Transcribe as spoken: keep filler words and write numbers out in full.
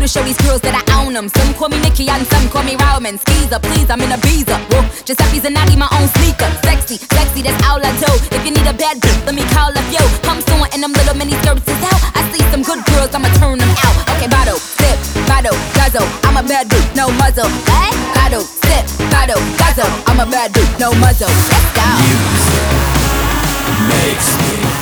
to show these girls that I own them. Some call me Nikki and some call me Rowman. Skeezer, please, I'm in a Beezer. Whoa, Giuseppe's and Natty, my own sneaker. Sexy, sexy, that's all I do. If you need a bad bitch, let me call up yo. Come soon and them little mini skirts is out. I see some good girls, I'ma turn them out. Okay, bottle, sip, bottle, guzzle. I'm a bad dude, no muzzle. Hey, bottle, sip, bottle, guzzle. I'm a bad dude, no muzzle. Let's go. Music makes me